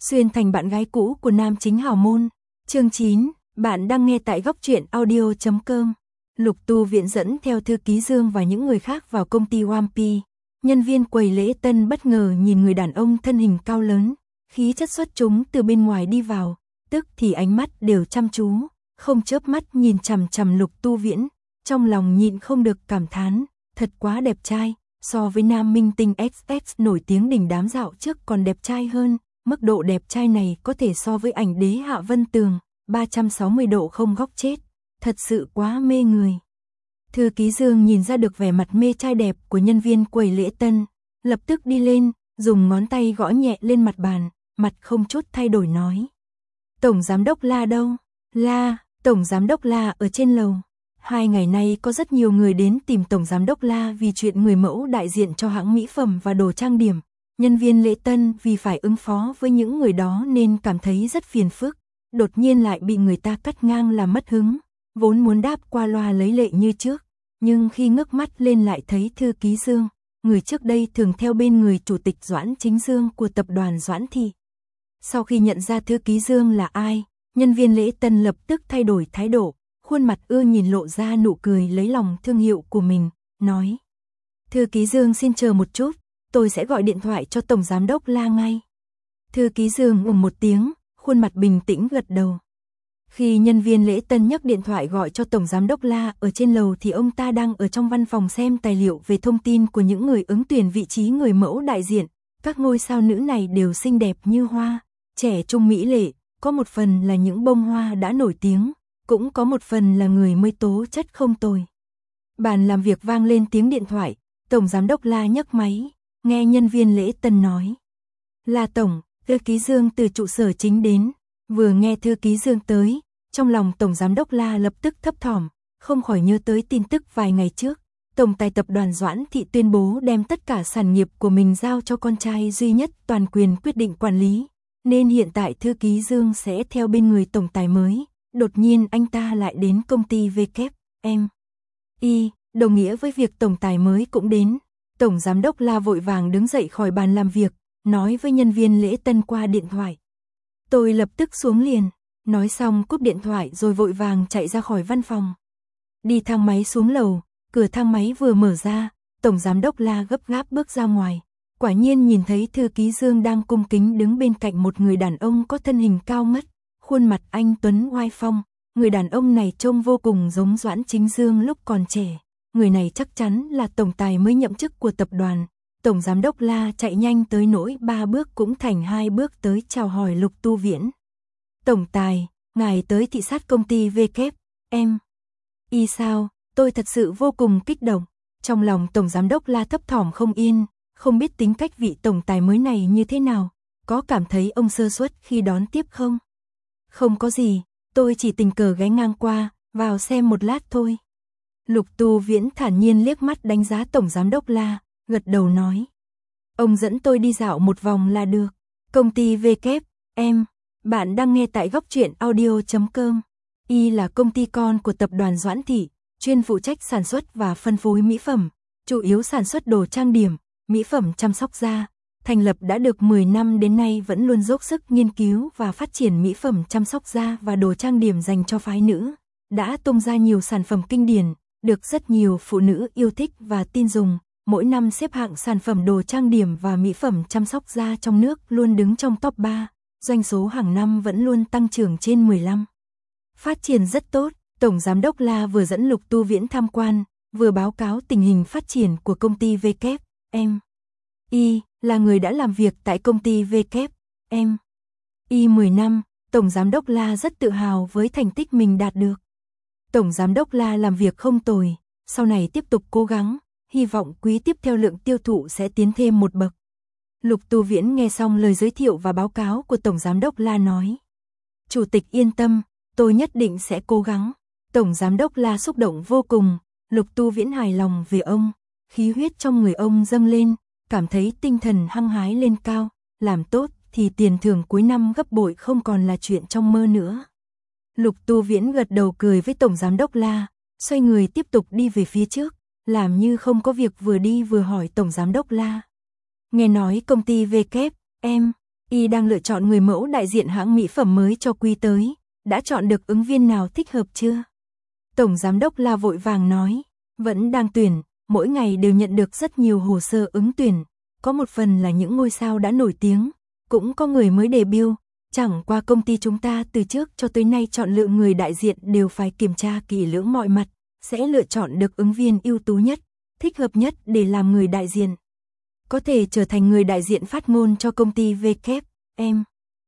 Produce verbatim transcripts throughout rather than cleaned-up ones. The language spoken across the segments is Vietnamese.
Xuyên thành bạn gái cũ của nam chính hào môn. Chương chín, bạn đang nghe tại góc truyện audio chấm com. Lục Tu Viễn dẫn theo thư ký Dương và những người khác vào công ty Wampi. Nhân viên quầy lễ tân bất ngờ nhìn người đàn ông thân hình cao lớn, khí chất xuất chúng từ bên ngoài đi vào, tức thì ánh mắt đều chăm chú, không chớp mắt nhìn chằm chằm Lục Tu Viễn, trong lòng nhịn không được cảm thán, thật quá đẹp trai, so với nam minh tinh ích ích nổi tiếng đỉnh đám dạo trước còn đẹp trai hơn, mức độ đẹp trai này có thể so với ảnh đế Hạ Vân Tường, ba trăm sáu mươi độ không góc chết, thật sự quá mê người. Thư ký Dương nhìn ra được vẻ mặt mê trai đẹp của nhân viên quầy lễ tân, lập tức đi lên, dùng ngón tay gõ nhẹ lên mặt bàn, mặt không chút thay đổi nói. Tổng giám đốc La đâu? La, tổng giám đốc La ở trên lầu. Hai ngày nay có rất nhiều người đến tìm tổng giám đốc La vì chuyện người mẫu đại diện cho hãng mỹ phẩm và đồ trang điểm. Nhân viên lễ tân vì phải ứng phó với những người đó nên cảm thấy rất phiền phức, đột nhiên lại bị người ta cắt ngang làm mất hứng, vốn muốn đáp qua loa lấy lệ như trước, nhưng khi ngước mắt lên lại thấy thư ký Dương, người trước đây thường theo bên người chủ tịch Doãn Chính Dương của tập đoàn Doãn Thị. Sau khi nhận ra thư ký Dương là ai, nhân viên lễ tân lập tức thay đổi thái độ, khuôn mặt ưa nhìn lộ ra nụ cười lấy lòng thương hiệu của mình, nói. Thư ký Dương xin chờ một chút, tôi sẽ gọi điện thoại cho tổng giám đốc La ngay. Thư ký Dương ừm một tiếng, khuôn mặt bình tĩnh gật đầu. Khi nhân viên lễ tân nhấc điện thoại gọi cho tổng giám đốc La ở trên lầu thì ông ta đang ở trong văn phòng xem tài liệu về thông tin của những người ứng tuyển vị trí người mẫu đại diện. Các ngôi sao nữ này đều xinh đẹp như hoa, trẻ trung mỹ lệ, có một phần là những bông hoa đã nổi tiếng, cũng có một phần là người mới tố chất không tồi. Bàn làm việc vang lên tiếng điện thoại, tổng giám đốc La nhấc máy, nghe nhân viên lễ tân nói. La tổng, thư ký Dương từ trụ sở chính đến. Vừa nghe thư ký Dương tới, trong lòng tổng giám đốc La lập tức thấp thỏm, không khỏi nhớ tới tin tức vài ngày trước. Tổng tài tập đoàn Doãn Thị tuyên bố đem tất cả sản nghiệp của mình giao cho con trai duy nhất toàn quyền quyết định quản lý, nên hiện tại thư ký Dương sẽ theo bên người tổng tài mới. Đột nhiên anh ta lại đến công ty vê kép em i, đồng nghĩa với việc tổng tài mới cũng đến. Tổng giám đốc La vội vàng đứng dậy khỏi bàn làm việc, nói với nhân viên lễ tân qua điện thoại. Tôi lập tức xuống liền, nói xong cúp điện thoại rồi vội vàng chạy ra khỏi văn phòng. Đi thang máy xuống lầu, cửa thang máy vừa mở ra, tổng giám đốc La gấp gáp bước ra ngoài. Quả nhiên nhìn thấy thư ký Dương đang cung kính đứng bên cạnh một người đàn ông có thân hình cao ngất, khuôn mặt anh tuấn oai phong. Người đàn ông này trông vô cùng giống Doãn Chính Dương lúc còn trẻ. Người này chắc chắn là tổng tài mới nhậm chức của tập đoàn. Tổng giám đốc La chạy nhanh tới nỗi ba bước cũng thành hai bước tới chào hỏi Lục Tu Viễn. Tổng tài, ngài tới thị sát công ty vê kép em i sao? Tôi thật sự vô cùng kích động. Trong lòng tổng giám đốc La thấp thỏm không yên, không biết tính cách vị tổng tài mới này như thế nào, có cảm thấy ông sơ suất khi đón tiếp không? Không có gì, tôi chỉ tình cờ ghé ngang qua, vào xem một lát thôi. Lục Tu Viễn thản nhiên liếc mắt đánh giá tổng giám đốc La, gật đầu nói. Ông dẫn tôi đi dạo một vòng là được. Công ty vê kép em, bạn đang nghe tại góc truyện audio chấm com. Y là công ty con của tập đoàn Doãn Thị, chuyên phụ trách sản xuất và phân phối mỹ phẩm, chủ yếu sản xuất đồ trang điểm, mỹ phẩm chăm sóc da. Thành lập đã được mười năm đến nay vẫn luôn dốc sức nghiên cứu và phát triển mỹ phẩm chăm sóc da và đồ trang điểm dành cho phái nữ. Đã tung ra nhiều sản phẩm kinh điển, được rất nhiều phụ nữ yêu thích và tin dùng. Mỗi năm xếp hạng sản phẩm đồ trang điểm và mỹ phẩm chăm sóc da trong nước luôn đứng trong top ba, doanh số hàng năm vẫn luôn tăng trưởng trên mười lăm. Phát triển rất tốt, tổng giám đốc La vừa dẫn Lục Tu Viễn tham quan, vừa báo cáo tình hình phát triển của công ty vê kép em i, là người đã làm việc tại công ty vê kép em i mười năm, tổng giám đốc La rất tự hào với thành tích mình đạt được. Tổng giám đốc La làm việc không tồi, sau này tiếp tục cố gắng, hy vọng quý tiếp theo lượng tiêu thụ sẽ tiến thêm một bậc. Lục Tu Viễn nghe xong lời giới thiệu và báo cáo của tổng giám đốc La nói. Chủ tịch yên tâm, tôi nhất định sẽ cố gắng. Tổng giám đốc La xúc động vô cùng, Lục Tu Viễn hài lòng về ông, khí huyết trong người ông dâng lên, cảm thấy tinh thần hăng hái lên cao, làm tốt thì tiền thưởng cuối năm gấp bội không còn là chuyện trong mơ nữa. Lục Tu Viễn gật đầu cười với tổng giám đốc La, xoay người tiếp tục đi về phía trước, làm như không có việc vừa đi vừa hỏi tổng giám đốc La. Nghe nói công ty vê kép em Y đang lựa chọn người mẫu đại diện hãng mỹ phẩm mới cho quý tới, đã chọn được ứng viên nào thích hợp chưa? Tổng giám đốc La vội vàng nói, vẫn đang tuyển, mỗi ngày đều nhận được rất nhiều hồ sơ ứng tuyển, có một phần là những ngôi sao đã nổi tiếng, cũng có người mới debut, chẳng qua công ty chúng ta từ trước cho tới nay chọn lựa người đại diện đều phải kiểm tra kỹ lưỡng mọi mặt, sẽ lựa chọn được ứng viên ưu tú nhất, thích hợp nhất để làm người đại diện. Có thể trở thành người đại diện phát ngôn cho công ty vê kép em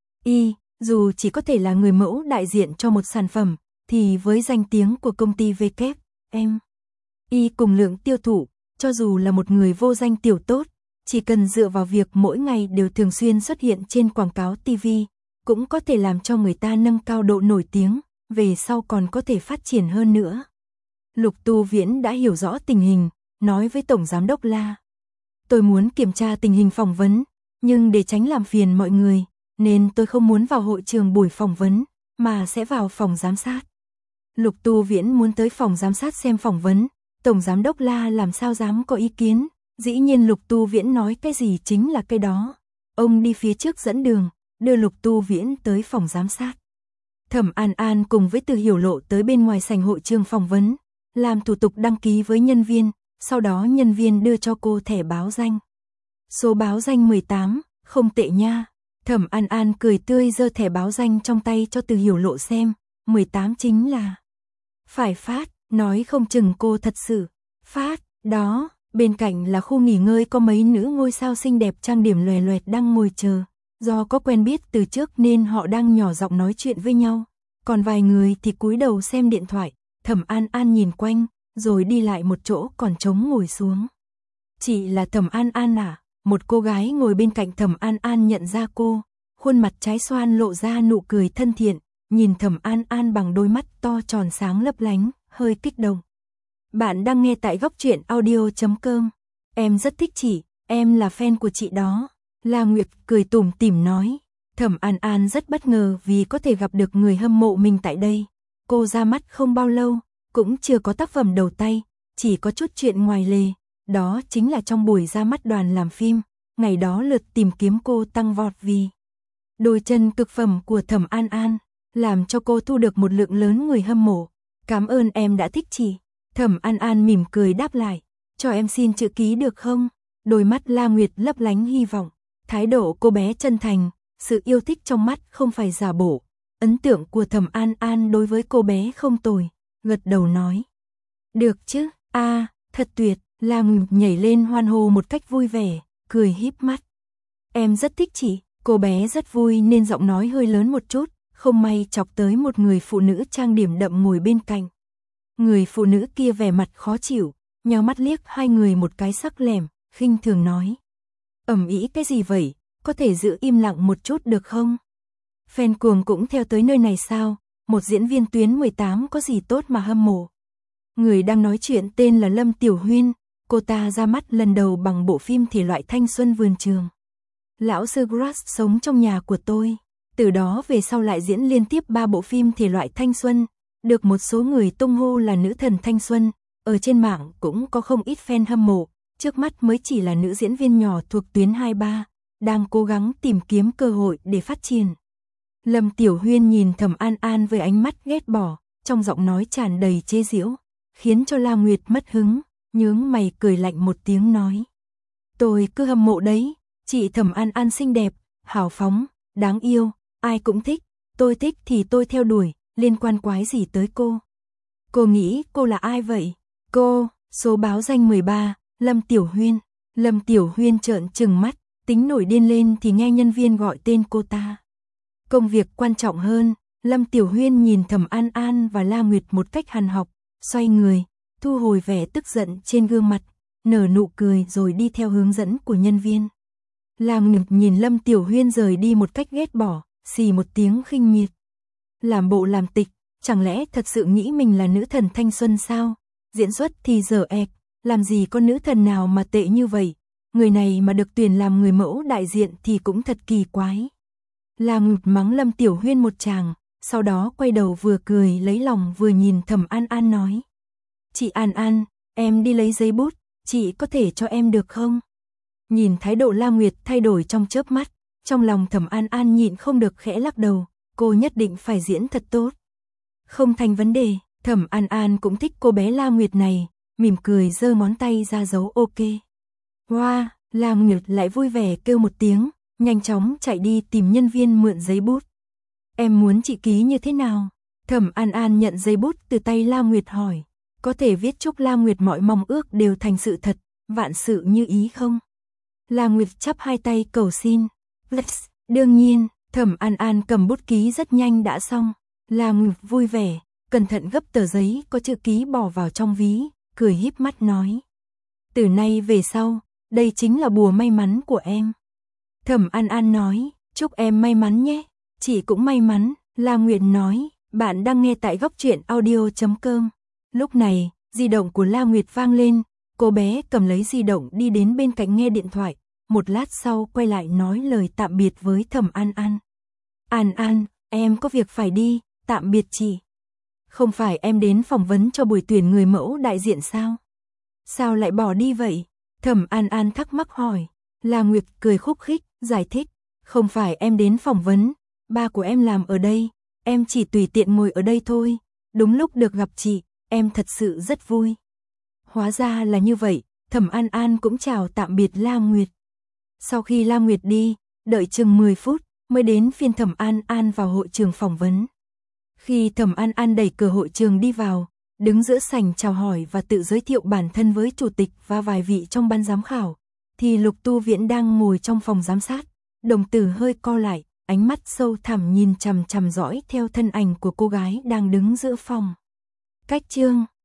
i, dù chỉ có thể là người mẫu đại diện cho một sản phẩm, thì với danh tiếng của công ty vê kép em i cùng lượng tiêu thụ, cho dù là một người vô danh tiểu tốt, chỉ cần dựa vào việc mỗi ngày đều thường xuyên xuất hiện trên quảng cáo ti vi, cũng có thể làm cho người ta nâng cao độ nổi tiếng, về sau còn có thể phát triển hơn nữa. Lục Tu Viễn đã hiểu rõ tình hình, nói với Tổng Giám đốc La. Tôi muốn kiểm tra tình hình phỏng vấn, nhưng để tránh làm phiền mọi người, nên tôi không muốn vào hội trường buổi phỏng vấn, mà sẽ vào phòng giám sát. Lục Tu Viễn muốn tới phòng giám sát xem phỏng vấn, Tổng Giám đốc La làm sao dám có ý kiến, dĩ nhiên Lục Tu Viễn nói cái gì chính là cái đó. Ông đi phía trước dẫn đường, đưa Lục Tu Viễn tới phòng giám sát. Thẩm An An cùng với Từ Hiểu Lộ tới bên ngoài sảnh hội trường phỏng vấn, làm thủ tục đăng ký với nhân viên, sau đó nhân viên đưa cho cô thẻ báo danh. Số báo danh mười tám, không tệ nha. Thẩm An An cười tươi giơ thẻ báo danh trong tay cho Từ Hiểu Lộ xem, mười tám chính là phải phát, nói không chừng cô thật sự phát, đó, bên cạnh là khu nghỉ ngơi có mấy nữ ngôi sao xinh đẹp trang điểm loè loẹt đang ngồi chờ, do có quen biết từ trước nên họ đang nhỏ giọng nói chuyện với nhau, còn vài người thì cúi đầu xem điện thoại. Thẩm An An nhìn quanh, rồi đi lại một chỗ còn trống ngồi xuống. Chị là Thẩm An An à? Một cô gái ngồi bên cạnh Thẩm An An nhận ra cô, khuôn mặt trái xoan lộ ra nụ cười thân thiện, nhìn Thẩm An An bằng đôi mắt to tròn sáng lấp lánh, hơi kích động. Bạn đang nghe tại góc truyện audio chấm com. Em rất thích chị, em là fan của chị đó. La Nguyệt cười tủm tỉm nói. Thẩm An An rất bất ngờ vì có thể gặp được người hâm mộ mình tại đây. Cô ra mắt không bao lâu, cũng chưa có tác phẩm đầu tay, chỉ có chút chuyện ngoài lề. Đó chính là trong buổi ra mắt đoàn làm phim, ngày đó lượt tìm kiếm cô tăng vọt vì đôi chân cực phẩm của Thẩm An An, làm cho cô thu được một lượng lớn người hâm mộ. Cảm ơn em đã thích chị. Thẩm An An mỉm cười đáp lại, cho em xin chữ ký được không? Đôi mắt La Nguyệt lấp lánh hy vọng, thái độ cô bé chân thành, sự yêu thích trong mắt không phải giả bộ. Ấn tượng của Thẩm An An đối với cô bé không tồi, gật đầu nói. Được chứ, a à, thật tuyệt, La Nguyệt nhảy lên hoan hô một cách vui vẻ, cười híp mắt. Em rất thích chị, cô bé rất vui nên giọng nói hơi lớn một chút, không may chọc tới một người phụ nữ trang điểm đậm ngồi bên cạnh. Người phụ nữ kia vẻ mặt khó chịu, nhào mắt liếc hai người một cái sắc lẻm, khinh thường nói. Ầm ĩ cái gì vậy, có thể giữ im lặng một chút được không? Fan cuồng cũng theo tới nơi này sao, một diễn viên tuyến mười tám có gì tốt mà hâm mộ. Người đang nói chuyện tên là Lâm Tiểu Huyên, cô ta ra mắt lần đầu bằng bộ phim thể loại thanh xuân vườn trường. Lão sư Grass sống trong nhà của tôi, từ đó về sau lại diễn liên tiếp ba bộ phim thể loại thanh xuân, được một số người tung hô là nữ thần thanh xuân, ở trên mạng cũng có không ít fan hâm mộ, trước mắt mới chỉ là nữ diễn viên nhỏ thuộc tuyến hai ba, đang cố gắng tìm kiếm cơ hội để phát triển. Lâm Tiểu Huyên nhìn Thẩm An An với ánh mắt ghét bỏ, trong giọng nói tràn đầy chế giễu, khiến cho La Nguyệt mất hứng, nhướng mày cười lạnh một tiếng nói. Tôi cứ hâm mộ đấy, chị Thẩm An An xinh đẹp, hào phóng, đáng yêu, ai cũng thích, tôi thích thì tôi theo đuổi, liên quan quái gì tới cô. Cô nghĩ cô là ai vậy? Cô, số báo danh mười ba, Lâm Tiểu Huyên. Lâm Tiểu Huyên trợn trừng mắt, tính nổi điên lên thì nghe nhân viên gọi tên cô ta. Công việc quan trọng hơn, Lâm Tiểu Huyên nhìn Thẩm An An và La Nguyệt một cách hằn học, xoay người, thu hồi vẻ tức giận trên gương mặt, nở nụ cười rồi đi theo hướng dẫn của nhân viên. La Nguyệt nhìn Lâm Tiểu Huyên rời đi một cách ghét bỏ, xì một tiếng khinh miệt. Làm bộ làm tịch, chẳng lẽ thật sự nghĩ mình là nữ thần thanh xuân sao? Diễn xuất thì dở ẹc, làm gì có nữ thần nào mà tệ như vậy? Người này mà được tuyển làm người mẫu đại diện thì cũng thật kỳ quái. La Nguyệt mắng Lâm Tiểu Huyên một tràng, sau đó quay đầu vừa cười lấy lòng vừa nhìn Thẩm An An nói. Chị An An, em đi lấy giấy bút, chị có thể cho em được không? Nhìn thái độ La Nguyệt thay đổi trong chớp mắt, Trong lòng Thẩm An An nhịn không được khẽ lắc đầu, cô nhất định phải diễn thật tốt. Không thành vấn đề, Thẩm An An cũng thích cô bé La Nguyệt này, mỉm cười giơ ngón tay ra dấu ok. Wow, La Nguyệt lại vui vẻ kêu một tiếng, nhanh chóng chạy đi tìm nhân viên mượn giấy bút. Em muốn chị ký như thế nào? Thẩm An An nhận giấy bút từ tay La Nguyệt hỏi, có thể viết chúc La Nguyệt mọi mong ước đều thành sự thật, vạn sự như ý không? La Nguyệt chắp hai tay cầu xin. Let's, đương nhiên, Thẩm An An cầm bút ký rất nhanh đã xong. La Nguyệt vui vẻ, cẩn thận gấp tờ giấy có chữ ký bỏ vào trong ví, cười híp mắt nói. Từ nay về sau, đây chính là bùa may mắn của em. Thẩm An An nói, chúc em may mắn nhé. Chị cũng may mắn, La Nguyệt nói, bạn đang nghe tại góc truyện audio chấm com. Lúc này, di động của La Nguyệt vang lên, cô bé cầm lấy di động đi đến bên cạnh nghe điện thoại, một lát sau quay lại nói lời tạm biệt với Thẩm An An. An An, em có việc phải đi, tạm biệt chị. Không phải em đến phỏng vấn cho buổi tuyển người mẫu đại diện sao? Sao lại bỏ đi vậy? Thẩm An An thắc mắc hỏi. La Nguyệt cười khúc khích, giải thích, không phải em đến phỏng vấn, ba của em làm ở đây, em chỉ tùy tiện ngồi ở đây thôi, đúng lúc được gặp chị, em thật sự rất vui. Hóa ra là như vậy, Thẩm An An cũng chào tạm biệt La Nguyệt. Sau khi La Nguyệt đi, đợi chừng mười phút, mới đến phiên Thẩm An An vào hội trường phỏng vấn. Khi Thẩm An An đẩy cửa hội trường đi vào, đứng giữa sảnh chào hỏi và tự giới thiệu bản thân với chủ tịch và vài vị trong ban giám khảo, thì Lục Tu Viễn đang ngồi trong phòng giám sát, đồng tử hơi co lại, ánh mắt sâu thẳm nhìn chằm chằm dõi theo thân ảnh của cô gái đang đứng giữa phòng. Cách chương